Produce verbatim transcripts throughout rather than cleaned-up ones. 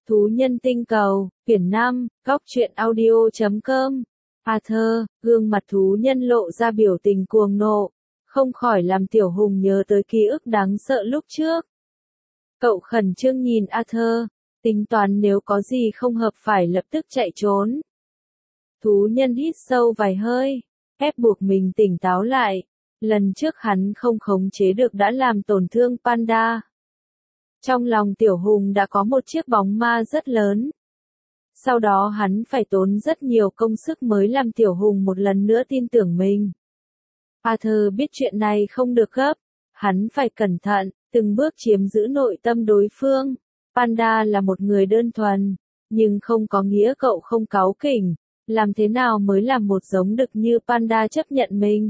Thú nhân tinh cầu, quyển năm, góc truyện audio chấm com. Arthur, gương mặt thú nhân lộ ra biểu tình cuồng nộ, không khỏi làm Tiểu Hùng nhớ tới ký ức đáng sợ lúc trước. Cậu khẩn trương nhìn Arthur, tính toán nếu có gì không hợp phải lập tức chạy trốn. Thú nhân hít sâu vài hơi, ép buộc mình tỉnh táo lại. Lần trước hắn không khống chế được đã làm tổn thương Panda. Trong lòng Tiểu Hùng đã có một chiếc bóng ma rất lớn. Sau đó hắn phải tốn rất nhiều công sức mới làm Tiểu Hùng một lần nữa tin tưởng mình. Arthur biết chuyện này không được gấp, hắn phải cẩn thận, từng bước chiếm giữ nội tâm đối phương. Panda là một người đơn thuần, nhưng không có nghĩa cậu không cáu kỉnh. Làm thế nào mới làm một giống đực như Panda chấp nhận mình?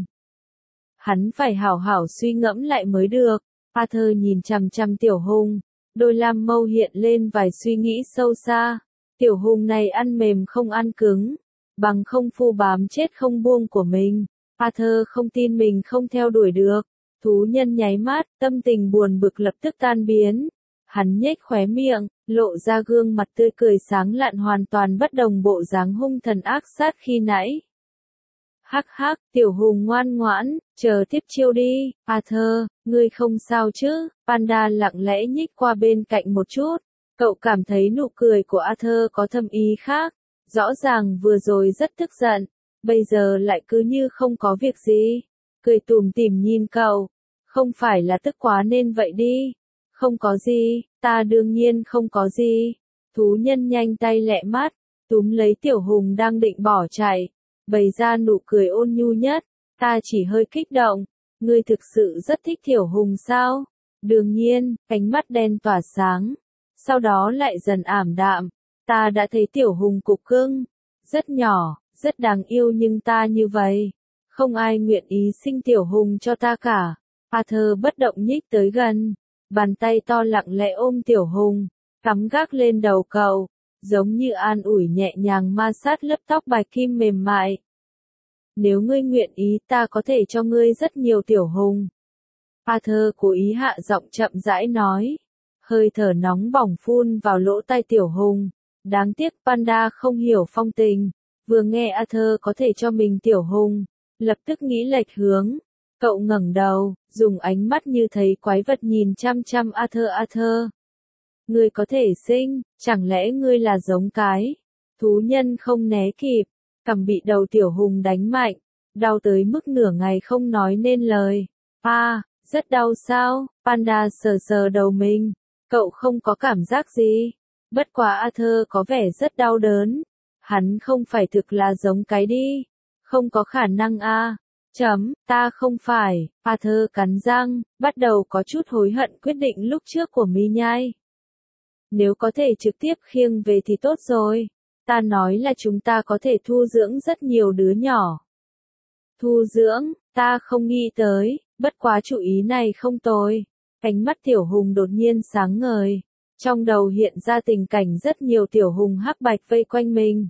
Hắn phải hảo hảo suy ngẫm lại mới được. Arthur nhìn chằm chằm Tiểu Hùng, đôi lam mâu hiện lên vài suy nghĩ sâu xa. Tiểu Hùng này ăn mềm không ăn cứng, bằng không phu bám chết không buông của mình. Arthur không tin mình không theo đuổi được. Thú nhân nháy mắt, tâm tình buồn bực lập tức tan biến. Hắn nhếch khóe miệng, lộ ra gương mặt tươi cười sáng lạn hoàn toàn bất đồng bộ dáng hung thần ác sát khi nãy. Hắc hắc, Tiểu Hùng ngoan ngoãn, chờ tiếp chiêu đi. Arthur, ngươi không sao chứ? Panda lặng lẽ nhích qua bên cạnh một chút. Cậu cảm thấy nụ cười của Arthur có thâm ý khác. Rõ ràng vừa rồi rất tức giận, bây giờ lại cứ như không có việc gì. Cười tủm tỉm nhìn cậu. Không phải là tức quá nên vậy đi. Không có gì, ta đương nhiên không có gì. Thú nhân nhanh tay lẹ mắt, túm lấy Tiểu Hùng đang định bỏ chạy. Bày ra nụ cười ôn nhu nhất, ta chỉ hơi kích động, ngươi thực sự rất thích Tiểu Hùng sao? Đương nhiên, cánh mắt đen tỏa sáng, sau đó lại dần ảm đạm, ta đã thấy Tiểu Hùng cục cưng, rất nhỏ, rất đáng yêu nhưng ta như vậy, không ai nguyện ý sinh Tiểu Hùng cho ta cả. Arthur bất động nhích tới gần, bàn tay to lặng lẽ ôm Tiểu Hùng, cắm gác lên đầu cậu. Giống như an ủi nhẹ nhàng ma sát lớp tóc bạch kim mềm mại. Nếu ngươi nguyện ý ta có thể cho ngươi rất nhiều Tiểu Hùng. Arthur cố ý hạ giọng chậm rãi nói. Hơi thở nóng bỏng phun vào lỗ tai Tiểu Hùng. Đáng tiếc Panda không hiểu phong tình. Vừa nghe Arthur có thể cho mình Tiểu Hùng, lập tức nghĩ lệch hướng. Cậu ngẩng đầu, dùng ánh mắt như thấy quái vật nhìn chăm chăm Arthur. Arthur, ngươi có thể sinh, chẳng lẽ ngươi là giống cái? Thú nhân không né kịp, cằm bị đầu Tiểu Hùng đánh mạnh, đau tới mức nửa ngày không nói nên lời. A, à, rất đau sao? Panda sờ sờ đầu mình, cậu không có cảm giác gì. Bất quá Arthur có vẻ rất đau đớn. Hắn không phải thực là giống cái đi. Không có khả năng a. À. Chấm, ta không phải. Arthur cắn răng, bắt đầu có chút hối hận quyết định lúc trước của mi nhai. Nếu có thể trực tiếp khiêng về thì tốt rồi. Ta nói là chúng ta có thể thu dưỡng rất nhiều đứa nhỏ. Thu dưỡng, ta không nghĩ tới, bất quá chủ ý này không tồi. Ánh mắt Tiểu Hùng đột nhiên sáng ngời. Trong đầu hiện ra tình cảnh rất nhiều Tiểu Hùng hắc bạch vây quanh mình.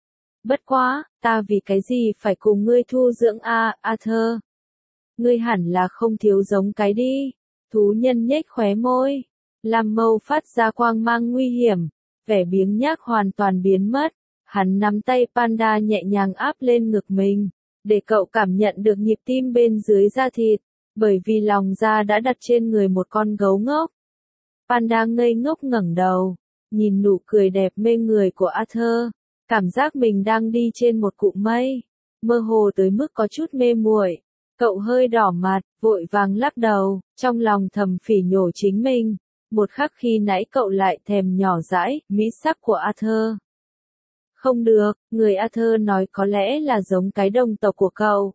Bất quá, ta vì cái gì phải cùng ngươi thu dưỡng a, à, Arthur? Ngươi hẳn là không thiếu giống cái đi. Thú nhân nhếch khóe môi. Lam mâu phát ra quang mang nguy hiểm, vẻ biếng nhác hoàn toàn biến mất. Hắn nắm tay Panda nhẹ nhàng áp lên ngực mình, để cậu cảm nhận được nhịp tim bên dưới da thịt, bởi vì lòng da đã đặt trên người một con gấu ngốc. Panda ngây ngốc ngẩng đầu, nhìn nụ cười đẹp mê người của Arthur, cảm giác mình đang đi trên một cụm mây, mơ hồ tới mức có chút mê muội. Cậu hơi đỏ mặt, vội vàng lắc đầu, trong lòng thầm phỉ nhổ chính mình. Một khắc khi nãy cậu lại thèm nhỏ dãi, mỹ sắc của Arthur. Không được, người Arthur nói có lẽ là giống cái đồng tộc của cậu.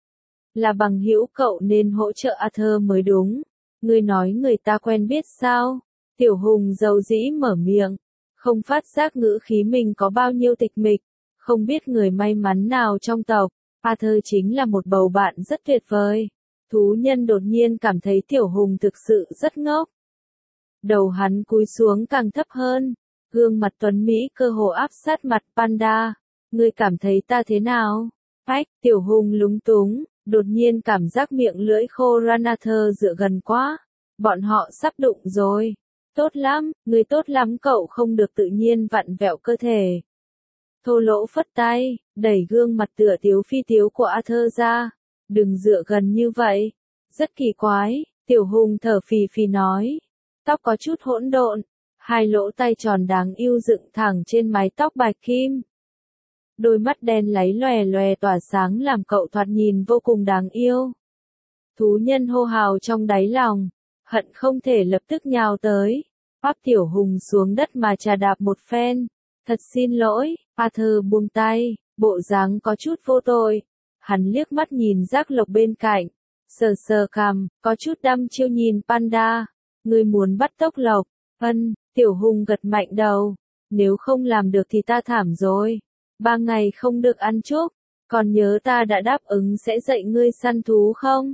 Là bằng hữu cậu nên hỗ trợ Arthur mới đúng. Ngươi nói người ta quen biết sao? Tiểu Hùng dầu dĩ mở miệng, không phát giác ngữ khí mình có bao nhiêu tịch mịch. Không biết người may mắn nào trong tộc, Arthur chính là một bầu bạn rất tuyệt vời. Thú nhân đột nhiên cảm thấy Tiểu Hùng thực sự rất ngốc. Đầu hắn cúi xuống càng thấp hơn, gương mặt tuấn Mỹ cơ hồ áp sát mặt Panda. Ngươi cảm thấy ta thế nào? Ách, Tiểu Hùng lúng túng, đột nhiên cảm giác miệng lưỡi khô Arthur dựa gần quá. Bọn họ sắp đụng rồi. Tốt lắm, người tốt lắm, cậu không được tự nhiên vặn vẹo cơ thể. Thô Lỗ phất tay, đẩy gương mặt tựa tiếu phi tiếu của Arthur ra. Đừng dựa gần như vậy. Rất kỳ quái, Tiểu Hùng thở phì phì nói. Tóc có chút hỗn độn, hai lỗ tay tròn đáng yêu dựng thẳng trên mái tóc bạch kim. Đôi mắt đen láy lòe lòe tỏa sáng làm cậu thoạt nhìn vô cùng đáng yêu. Thú nhân hô hào trong đáy lòng, hận không thể lập tức nhào tới, áp Tiểu Hùng xuống đất mà chà đạp một phen. Thật xin lỗi, Arthur buông tay, bộ dáng có chút vô tội. Hắn liếc mắt nhìn Giác Lộc bên cạnh, sờ sờ cằm, có chút đăm chiêu nhìn Panda. Ngươi muốn bắt Tốc Lộc? Ân, Tiểu Hùng gật mạnh đầu. Nếu không làm được thì ta thảm rồi. Ba ngày không được ăn chúc. Còn nhớ ta đã đáp ứng sẽ dạy ngươi săn thú không?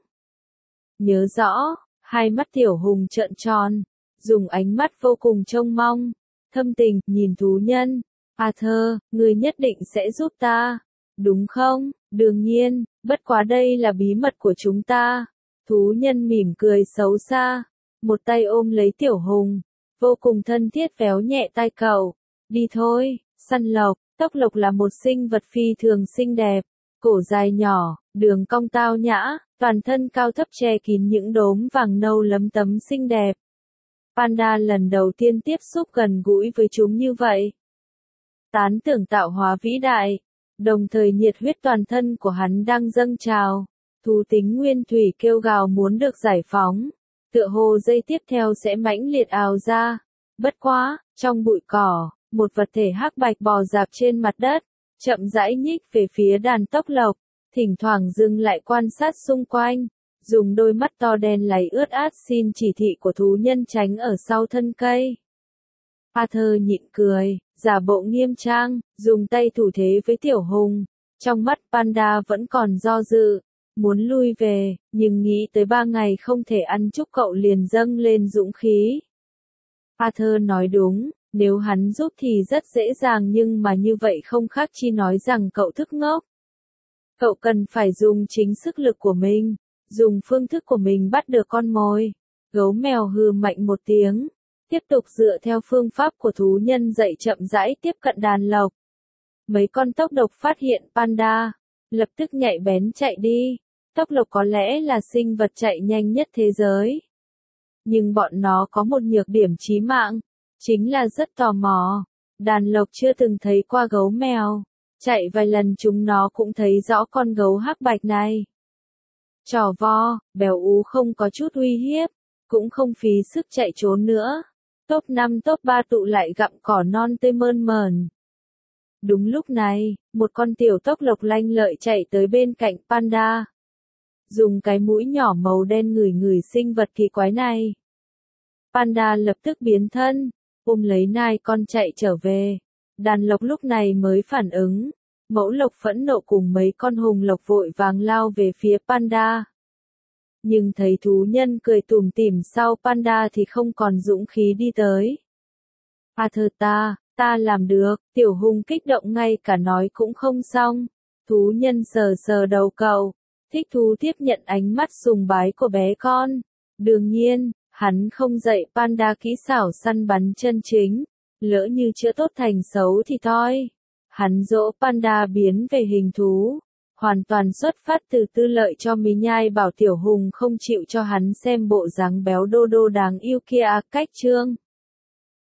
Nhớ rõ, hai mắt Tiểu Hùng trợn tròn, dùng ánh mắt vô cùng trông mong, thâm tình, nhìn thú nhân. Arthur, ngươi nhất định sẽ giúp ta, đúng không? Đương nhiên, bất quá đây là bí mật của chúng ta. Thú nhân mỉm cười xấu xa, một tay ôm lấy Tiểu Hùng, vô cùng thân thiết véo nhẹ tay cậu. Đi thôi, săn lộc. Tốc Lộc là một sinh vật phi thường xinh đẹp, cổ dài nhỏ, đường cong tao nhã, toàn thân cao thấp che kín những đốm vàng nâu lấm tấm xinh đẹp. Panda lần đầu tiên tiếp xúc gần gũi với chúng như vậy. Tán tưởng tạo hóa vĩ đại, đồng thời nhiệt huyết toàn thân của hắn đang dâng trào. Thú tính nguyên thủy kêu gào muốn được giải phóng, tựa hồ giây tiếp theo sẽ mãnh liệt ào ra. Bất quá, trong bụi cỏ, một vật thể hắc bạch bò dạp trên mặt đất, chậm rãi nhích về phía đàn Tốc Lộc, thỉnh thoảng dừng lại quan sát xung quanh, dùng đôi mắt to đen láy ướt át xin chỉ thị của thú nhân tránh ở sau thân cây. Arthur nhịn cười, giả bộ nghiêm trang, dùng tay thủ thế với Tiểu Hùng. Trong mắt Panda vẫn còn do dự, muốn lui về, nhưng nghĩ tới ba ngày không thể ăn chúc cậu liền dâng lên dũng khí. Arthur nói đúng, nếu hắn giúp thì rất dễ dàng nhưng mà như vậy không khác chi nói rằng cậu thức ngốc. Cậu cần phải dùng chính sức lực của mình, dùng phương thức của mình bắt được con mồi. Gấu mèo hừ mạnh một tiếng, tiếp tục dựa theo phương pháp của thú nhân dạy chậm rãi tiếp cận đàn lộc. Mấy con tốc độc phát hiện Panda, lập tức nhạy bén chạy đi. Tốc Lộc có lẽ là sinh vật chạy nhanh nhất thế giới. Nhưng bọn nó có một nhược điểm chí mạng, chính là rất tò mò. Đàn lộc chưa từng thấy qua gấu mèo, chạy vài lần chúng nó cũng thấy rõ con gấu hắc bạch này. Trò vo, béo ú không có chút uy hiếp, cũng không phí sức chạy trốn nữa. Top năm top ba tụ lại gặm cỏ non tươi mơn mởn. Đúng lúc này, một con tiểu Tốc Lộc lanh lợi chạy tới bên cạnh Panda. Dùng cái mũi nhỏ màu đen ngửi ngửi sinh vật kỳ quái này. Panda lập tức biến thân, ôm lấy nai con chạy trở về. Đàn lộc lúc này mới phản ứng. Mẫu lộc phẫn nộ cùng mấy con hùng lộc vội vàng lao về phía Panda. Nhưng thấy thú nhân cười tủm tỉm sau Panda thì không còn dũng khí đi tới. Arthur ta, ta làm được, Tiểu Hùng kích động ngay cả nói cũng không xong. Thú nhân sờ sờ đầu cậu, thích thú tiếp nhận ánh mắt sùng bái của bé con. Đương nhiên, hắn không dạy Panda kỹ xảo săn bắn chân chính, lỡ như chữa tốt thành xấu thì thôi. Hắn dỗ Panda biến về hình thú, hoàn toàn xuất phát từ tư lợi cho mí nhai bảo Tiểu Hùng không chịu cho hắn xem bộ dáng béo đô đô đáng yêu kia cách chương.